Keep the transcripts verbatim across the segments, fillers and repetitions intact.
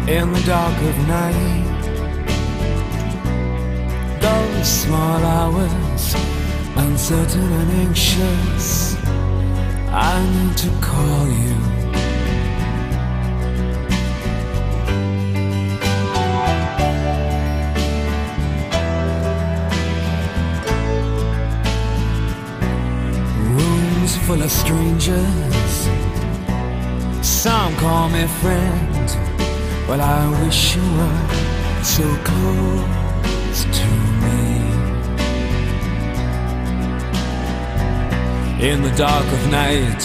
in the dark of night. Those small hours, uncertain and anxious, I need to call you. Rooms full of strangers, some call me friend. Well, I wish you were so close to me. In the dark of night,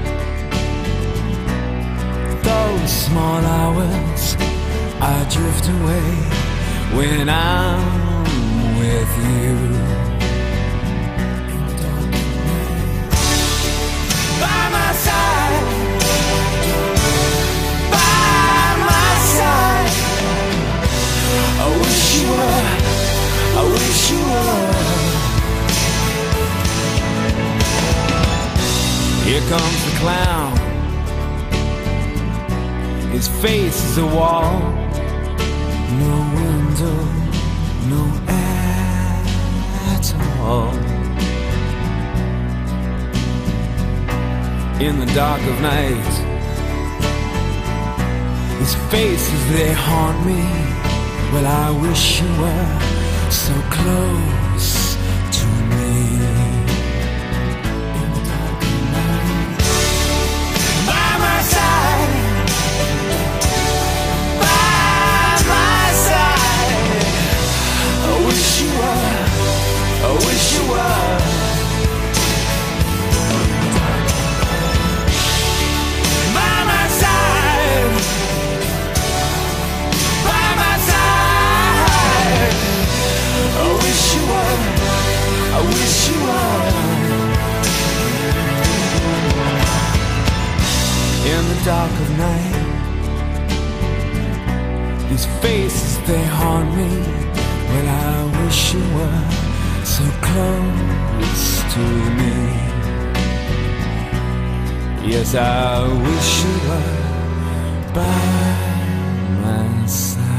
those small hours, I drift away when I'm with you. In the dark of night, by my side, by my side, I wish you were, I wish you were. Here comes the clown, his face is a wall, no window, no air at all. In the dark of night, his faces, they haunt me. Well, I wish you were so close to me. I wish you were. By my side, by my side. I wish you were, I wish you were. In the dark of night, these faces, they haunt me. Well, I wish you were so close to me. Yes, I wish you were by my side.